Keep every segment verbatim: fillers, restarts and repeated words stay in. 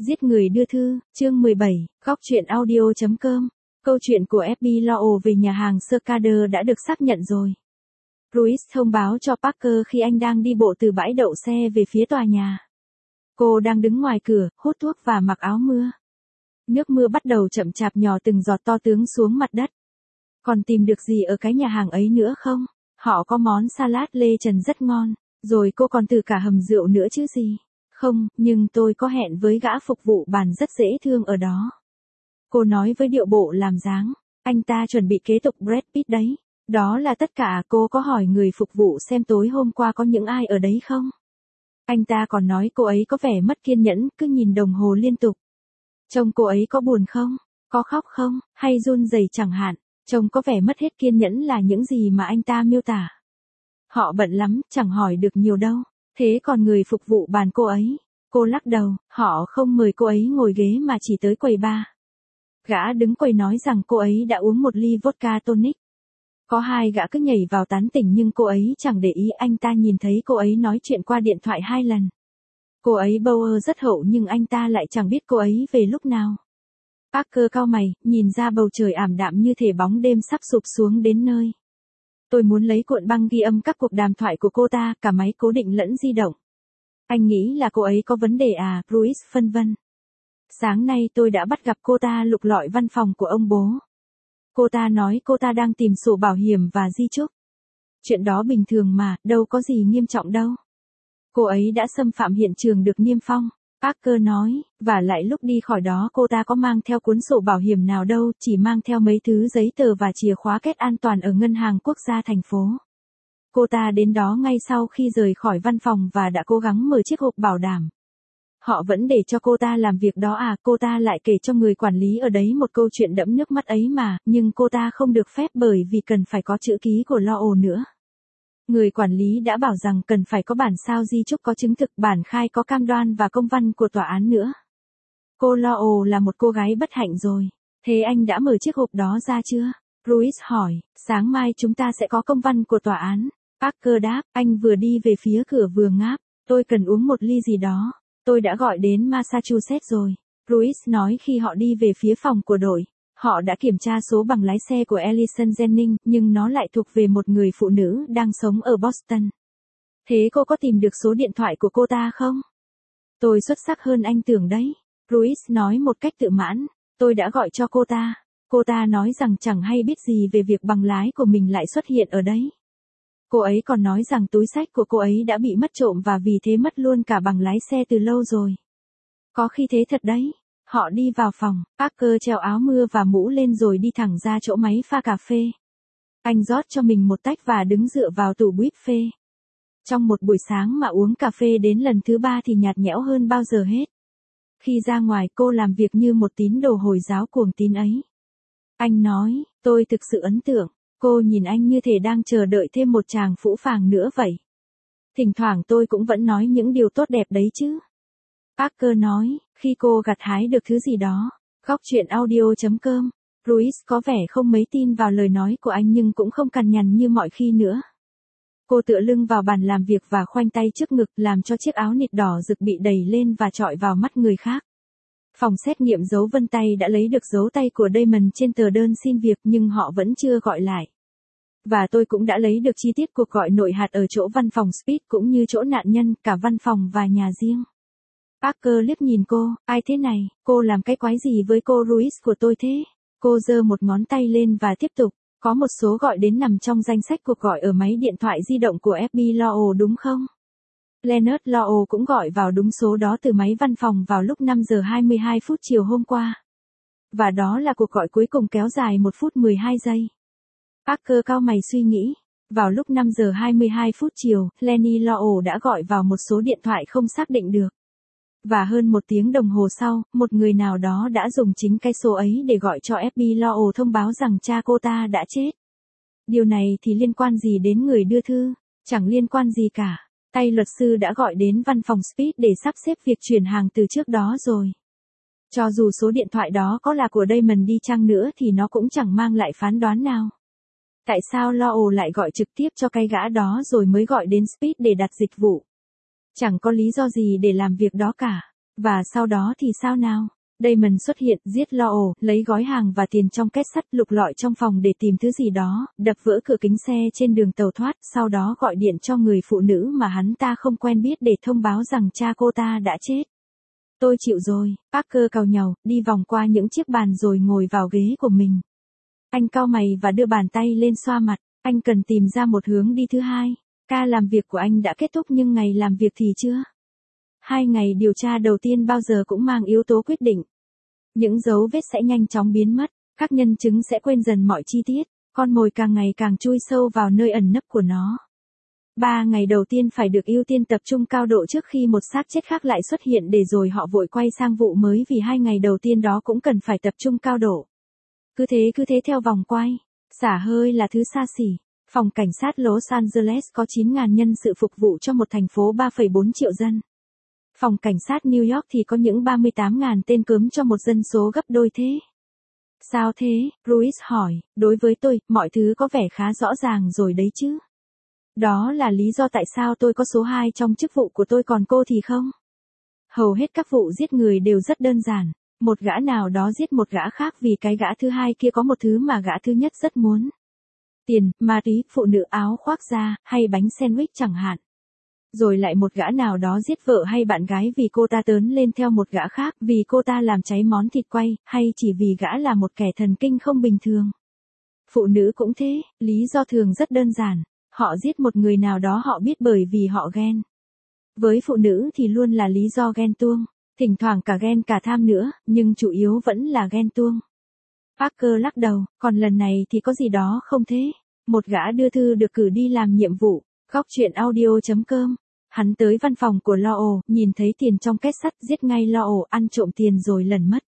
Giết người đưa thư, chương mười bảy, góc truyện audio chấm com. Câu chuyện của ép bê Law về nhà hàng Mercader đã được xác nhận rồi. Ruiz thông báo cho Parker khi anh đang đi bộ từ bãi đậu xe về phía tòa nhà. Cô đang đứng ngoài cửa, hút thuốc và mặc áo mưa. Nước mưa bắt đầu chậm chạp nhỏ từng giọt to tướng xuống mặt đất. Còn tìm được gì ở cái nhà hàng ấy nữa không? Họ có món salad lê trần rất ngon, rồi cô còn từ cả hầm rượu nữa chứ gì. Không, nhưng tôi có hẹn với gã phục vụ bàn rất dễ thương ở đó. Cô nói với điệu bộ làm dáng, anh ta chuẩn bị kế tục Brad Pitt đấy. Đó là tất cả. Cô có hỏi người phục vụ xem tối hôm qua có những ai ở đấy không? Anh ta còn nói cô ấy có vẻ mất kiên nhẫn, cứ nhìn đồng hồ liên tục. Trông cô ấy có buồn không? Có khóc không? Hay run rẩy chẳng hạn? Trông có vẻ mất hết kiên nhẫn là những gì mà anh ta miêu tả. Họ bận lắm, chẳng hỏi được nhiều đâu. Thế còn người phục vụ bàn cô ấy? Cô lắc đầu, họ không mời cô ấy ngồi ghế mà chỉ tới quầy bar. Gã đứng quầy nói rằng cô ấy đã uống một ly vodka tonic. Có hai gã cứ nhảy vào tán tỉnh nhưng cô ấy chẳng để ý. Anh ta nhìn thấy cô ấy nói chuyện qua điện thoại hai lần. Cô ấy bầu ơ rất hậu nhưng anh ta lại chẳng biết cô ấy về lúc nào. Parker cau mày, nhìn ra bầu trời ảm đạm như thể bóng đêm sắp sụp xuống đến nơi. Tôi muốn lấy cuộn băng ghi âm các cuộc đàm thoại của cô ta, cả máy cố định lẫn di động. Anh nghĩ là cô ấy có vấn đề à, Ruiz phân vân. Sáng nay tôi đã bắt gặp cô ta lục lọi văn phòng của ông bố. Cô ta nói cô ta đang tìm sổ bảo hiểm và di chúc. Chuyện đó bình thường mà, đâu có gì nghiêm trọng đâu. Cô ấy đã xâm phạm hiện trường được niêm phong, Parker nói, và lại lúc đi khỏi đó cô ta có mang theo cuốn sổ bảo hiểm nào đâu, chỉ mang theo mấy thứ giấy tờ và chìa khóa két an toàn ở ngân hàng quốc gia thành phố. Cô ta đến đó ngay sau khi rời khỏi văn phòng và đã cố gắng mở chiếc hộp bảo đảm. Họ vẫn để cho cô ta làm việc đó à, cô ta lại kể cho người quản lý ở đấy một câu chuyện đẫm nước mắt ấy mà, nhưng cô ta không được phép bởi vì cần phải có chữ ký của Law nữa. Người quản lý đã bảo rằng cần phải có bản sao di chúc có chứng thực, bản khai có cam đoan và công văn của tòa án nữa. Cô Law là một cô gái bất hạnh rồi. Thế anh đã mở chiếc hộp đó ra chưa? Ruiz hỏi, sáng mai chúng ta sẽ có công văn của tòa án. Parker đáp, anh vừa đi về phía cửa vừa ngáp, tôi cần uống một ly gì đó. Tôi đã gọi đến Massachusetts rồi. Ruiz nói khi họ đi về phía phòng của đội. Họ đã kiểm tra số bằng lái xe của Allison Jennings, nhưng nó lại thuộc về một người phụ nữ đang sống ở Boston. Thế cô có tìm được số điện thoại của cô ta không? Tôi xuất sắc hơn anh tưởng đấy. Ruiz nói một cách tự mãn. Tôi đã gọi cho cô ta. Cô ta nói rằng chẳng hay biết gì về việc bằng lái của mình lại xuất hiện ở đấy. Cô ấy còn nói rằng túi xách của cô ấy đã bị mất trộm và vì thế mất luôn cả bằng lái xe từ lâu rồi. Có khi thế thật đấy. Họ đi vào phòng, Parker treo áo mưa và mũ lên rồi đi thẳng ra chỗ máy pha cà phê. Anh rót cho mình một tách và đứng dựa vào tủ buffet. Trong một buổi sáng mà uống cà phê đến lần thứ ba thì nhạt nhẽo hơn bao giờ hết. Khi ra ngoài cô làm việc như một tín đồ Hồi giáo cuồng tín ấy. Anh nói, tôi thực sự ấn tượng. Cô nhìn anh như thể đang chờ đợi thêm một chàng phũ phàng nữa vậy. Thỉnh thoảng tôi cũng vẫn nói những điều tốt đẹp đấy chứ. Parker nói, khi cô gặt hái được thứ gì đó. Góc truyện audio chấm com. Ruiz có vẻ không mấy tin vào lời nói của anh nhưng cũng không cằn nhằn như mọi khi nữa. Cô tựa lưng vào bàn làm việc và khoanh tay trước ngực làm cho chiếc áo nịt đỏ rực bị đẩy lên và chọi vào mắt người khác. Phòng xét nghiệm dấu vân tay đã lấy được dấu tay của Damon trên tờ đơn xin việc nhưng họ vẫn chưa gọi lại. Và tôi cũng đã lấy được chi tiết cuộc gọi nội hạt ở chỗ văn phòng Speed cũng như chỗ nạn nhân, cả văn phòng và nhà riêng. Parker liếc nhìn cô, ai thế này, cô làm cái quái gì với cô Ruiz của tôi thế? Cô giơ một ngón tay lên và tiếp tục, có một số gọi đến nằm trong danh sách cuộc gọi ở máy điện thoại di động của ép bê Law đúng không? Leonard Law cũng gọi vào đúng số đó từ máy văn phòng vào lúc năm giờ hai mươi hai phút chiều hôm qua. Và đó là cuộc gọi cuối cùng kéo dài một phút mười hai giây. Parker cau mày suy nghĩ. Vào lúc năm giờ hai mươi hai phút chiều, Lenny Law đã gọi vào một số điện thoại không xác định được. Và hơn một tiếng đồng hồ sau, một người nào đó đã dùng chính cái số ấy để gọi cho ép bê Law thông báo rằng cha cô ta đã chết. Điều này thì liên quan gì đến người đưa thư? Chẳng liên quan gì cả. Tay luật sư đã gọi đến văn phòng Speed để sắp xếp việc chuyển hàng từ trước đó rồi. Cho dù số điện thoại đó có là của Damon đi chăng nữa thì nó cũng chẳng mang lại phán đoán nào. Tại sao Law lại gọi trực tiếp cho cái gã đó rồi mới gọi đến Speed để đặt dịch vụ? Chẳng có lý do gì để làm việc đó cả. Và sau đó thì sao nào? Damon xuất hiện, giết Law, lấy gói hàng và tiền trong két sắt, lục lọi trong phòng để tìm thứ gì đó, đập vỡ cửa kính xe trên đường tàu thoát, sau đó gọi điện cho người phụ nữ mà hắn ta không quen biết để thông báo rằng cha cô ta đã chết. Tôi chịu rồi, Parker càu nhàu, đi vòng qua những chiếc bàn rồi ngồi vào ghế của mình. Anh cau mày và đưa bàn tay lên xoa mặt, anh cần tìm ra một hướng đi thứ hai. Ca làm việc của anh đã kết thúc nhưng ngày làm việc thì chưa. Hai ngày điều tra đầu tiên bao giờ cũng mang yếu tố quyết định. Những dấu vết sẽ nhanh chóng biến mất, các nhân chứng sẽ quên dần mọi chi tiết, con mồi càng ngày càng chui sâu vào nơi ẩn nấp của nó. Ba ngày đầu tiên phải được ưu tiên tập trung cao độ trước khi một xác chết khác lại xuất hiện để rồi họ vội quay sang vụ mới vì hai ngày đầu tiên đó cũng cần phải tập trung cao độ. Cứ thế cứ thế theo vòng quay, xả hơi là thứ xa xỉ. Phòng cảnh sát Los Angeles có chín nghìn nhân sự phục vụ cho một thành phố ba phẩy bốn triệu dân. Phòng cảnh sát New York thì có những ba mươi tám nghìn tên cớm cho một dân số gấp đôi thế. Sao thế? Ruiz hỏi, đối với tôi, mọi thứ có vẻ khá rõ ràng rồi đấy chứ. Đó là lý do tại sao tôi có số hai trong chức vụ của tôi còn cô thì không. Hầu hết các vụ giết người đều rất đơn giản. Một gã nào đó giết một gã khác vì cái gã thứ hai kia có một thứ mà gã thứ nhất rất muốn. Tiền, ma túy, phụ nữ áo khoác da, hay bánh sandwich chẳng hạn. Rồi lại một gã nào đó giết vợ hay bạn gái vì cô ta tớn lên theo một gã khác vì cô ta làm cháy món thịt quay, hay chỉ vì gã là một kẻ thần kinh không bình thường. Phụ nữ cũng thế, lý do thường rất đơn giản. Họ giết một người nào đó họ biết bởi vì họ ghen. Với phụ nữ thì luôn là lý do ghen tuông, thỉnh thoảng cả ghen cả tham nữa, nhưng chủ yếu vẫn là ghen tuông. Parker lắc đầu, còn lần này thì có gì đó không thế. Một gã đưa thư được cử đi làm nhiệm vụ, góc chuyện audio chấm com. Hắn tới văn phòng của Law, nhìn thấy tiền trong két sắt, giết ngay Law, ăn trộm tiền rồi lần mất.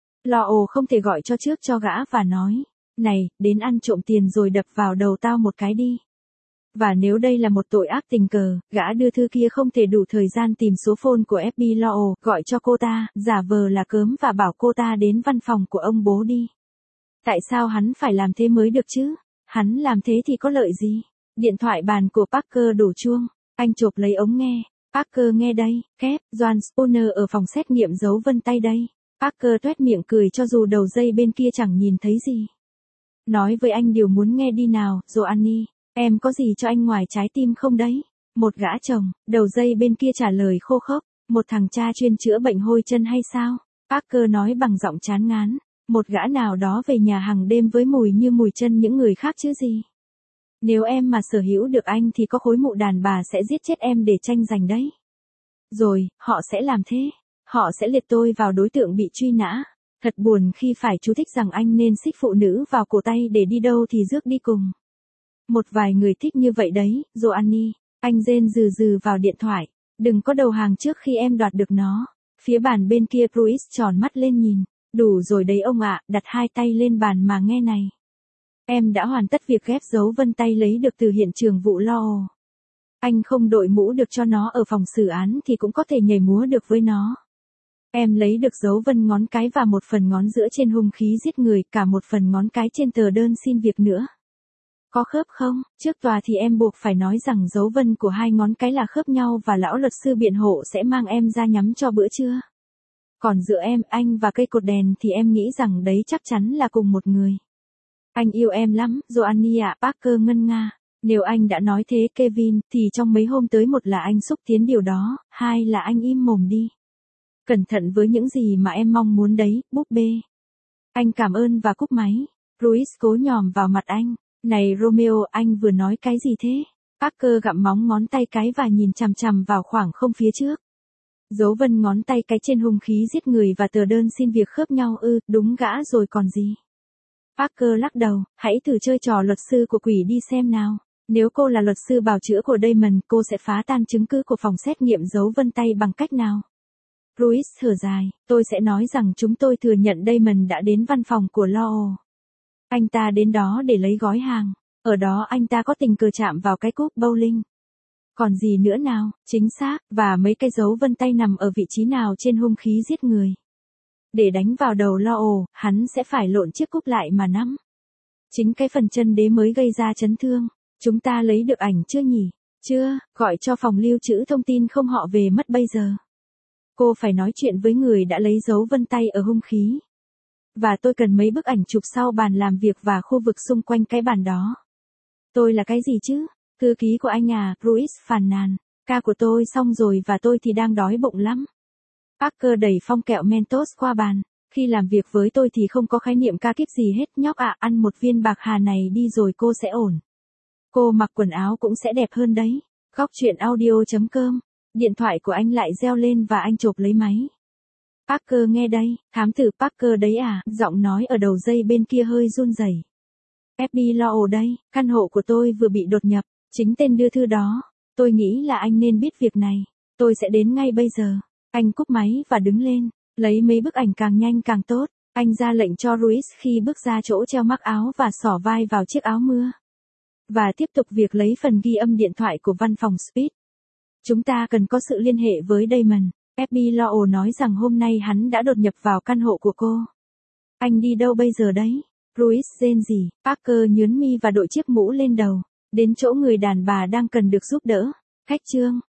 Law không thể gọi cho trước cho gã và nói, này, đến ăn trộm tiền rồi đập vào đầu tao một cái đi. Và nếu đây là một tội ác tình cờ, gã đưa thư kia không thể đủ thời gian tìm số phone của ép bê i Law, gọi cho cô ta, giả vờ là cớm và bảo cô ta đến văn phòng của ông bố đi. Tại sao hắn phải làm thế mới được chứ? Hắn làm thế thì có lợi gì? Điện thoại bàn của Parker đổ chuông. Anh chộp lấy ống nghe. Parker nghe đây, Kép, John Spooner ở phòng xét nghiệm dấu vân tay đây. Parker tuét miệng cười cho dù đầu dây bên kia chẳng nhìn thấy gì. Nói với anh điều muốn nghe đi nào, Joanny. Em có gì cho anh ngoài trái tim không đấy? Một gã chồng, đầu dây bên kia trả lời khô khốc. Một thằng cha chuyên chữa bệnh hôi chân hay sao? Parker nói bằng giọng chán ngán. Một gã nào đó về nhà hàng đêm với mùi như mùi chân những người khác chứ gì. Nếu em mà sở hữu được anh thì có khối mụ đàn bà sẽ giết chết em để tranh giành đấy. Rồi, họ sẽ làm thế. Họ sẽ liệt tôi vào đối tượng bị truy nã. Thật buồn khi phải chú thích rằng anh nên xích phụ nữ vào cổ tay để đi đâu thì rước đi cùng. Một vài người thích như vậy đấy, Joanny. Anh rên rừ rừ vào điện thoại. Đừng có đầu hàng trước khi em đoạt được nó. Phía bàn bên kia Bruce tròn mắt lên nhìn. Đủ rồi đấy ông ạ, đặt hai tay lên bàn mà nghe này. Em đã hoàn tất việc ghép dấu vân tay lấy được từ hiện trường vụ Law. Anh không đội mũ được cho nó ở phòng xử án thì cũng có thể nhảy múa được với nó. Em lấy được dấu vân ngón cái và một phần ngón giữa trên hung khí giết người, cả một phần ngón cái trên tờ đơn xin việc nữa. Có khớp không? Trước tòa thì em buộc phải nói rằng dấu vân của hai ngón cái là khớp nhau và lão luật sư biện hộ sẽ mang em ra nhắm cho bữa trưa. Còn giữa em, anh và cây cột đèn thì em nghĩ rằng đấy chắc chắn là cùng một người. Anh yêu em lắm, Joanny ạ, Parker ngân nga. Nếu anh đã nói thế Kevin, thì trong mấy hôm tới một là anh xúc tiến điều đó, hai là anh im mồm đi. Cẩn thận với những gì mà em mong muốn đấy, búp bê. Anh cảm ơn và cúp máy. Ruiz cố nhòm vào mặt anh. Này Romeo, anh vừa nói cái gì thế? Parker gặm móng ngón tay cái và nhìn chằm chằm vào khoảng không phía trước. Dấu vân ngón tay cái trên hung khí giết người và tờ đơn xin việc khớp nhau ư, đúng gã rồi còn gì. Parker lắc đầu, hãy thử chơi trò luật sư của quỷ đi xem nào. Nếu cô là luật sư bào chữa của Damon, cô sẽ phá tan chứng cứ của phòng xét nghiệm dấu vân tay bằng cách nào? Ruiz thở dài, tôi sẽ nói rằng chúng tôi thừa nhận Damon đã đến văn phòng của Law. Anh ta đến đó để lấy gói hàng. Ở đó anh ta có tình cờ chạm vào cái cúp bowling. Còn gì nữa nào, chính xác, và mấy cái dấu vân tay nằm ở vị trí nào trên hung khí giết người. Để đánh vào đầu Law, hắn sẽ phải lộn chiếc cúp lại mà nắm. Chính cái phần chân đế mới gây ra chấn thương. Chúng ta lấy được ảnh chưa nhỉ? Chưa, gọi cho phòng lưu trữ thông tin không họ về mất bây giờ. Cô phải nói chuyện với người đã lấy dấu vân tay ở hung khí. Và tôi cần mấy bức ảnh chụp sau bàn làm việc và khu vực xung quanh cái bàn đó. Tôi là cái gì chứ? Thư ký của anh à, Ruiz phàn nàn. Ca của tôi xong rồi và tôi thì đang đói bụng lắm. Parker đẩy phong kẹo Mentos qua bàn. Khi làm việc với tôi thì không có khái niệm ca kíp gì hết nhóc ạ, ăn một viên bạc hà này đi rồi cô sẽ ổn. Cô mặc quần áo cũng sẽ đẹp hơn đấy. Góc chuyện audio.com. Điện thoại của anh lại reo lên và anh chộp lấy máy. Parker nghe đây, thám tử Parker đấy à, giọng nói ở đầu dây bên kia hơi run rẩy. ép bê Law đây, căn hộ của tôi vừa bị đột nhập, chính tên đưa thư đó. Tôi nghĩ là anh nên biết việc này. Tôi sẽ đến ngay bây giờ. Anh cúp máy và đứng lên, lấy mấy bức ảnh càng nhanh càng tốt. Anh ra lệnh cho Ruiz khi bước ra chỗ treo mắc áo và xỏ vai vào chiếc áo mưa. Và tiếp tục việc lấy phần ghi âm điện thoại của văn phòng Speed. Chúng ta cần có sự liên hệ với Damon. ép bê Law nói rằng hôm nay hắn đã đột nhập vào căn hộ của cô. Anh đi đâu bây giờ đấy? Ruiz rên rỉ. Parker nhớn mi và đội chiếc mũ lên đầu. Đến chỗ người đàn bà đang cần được giúp đỡ. Khách trương.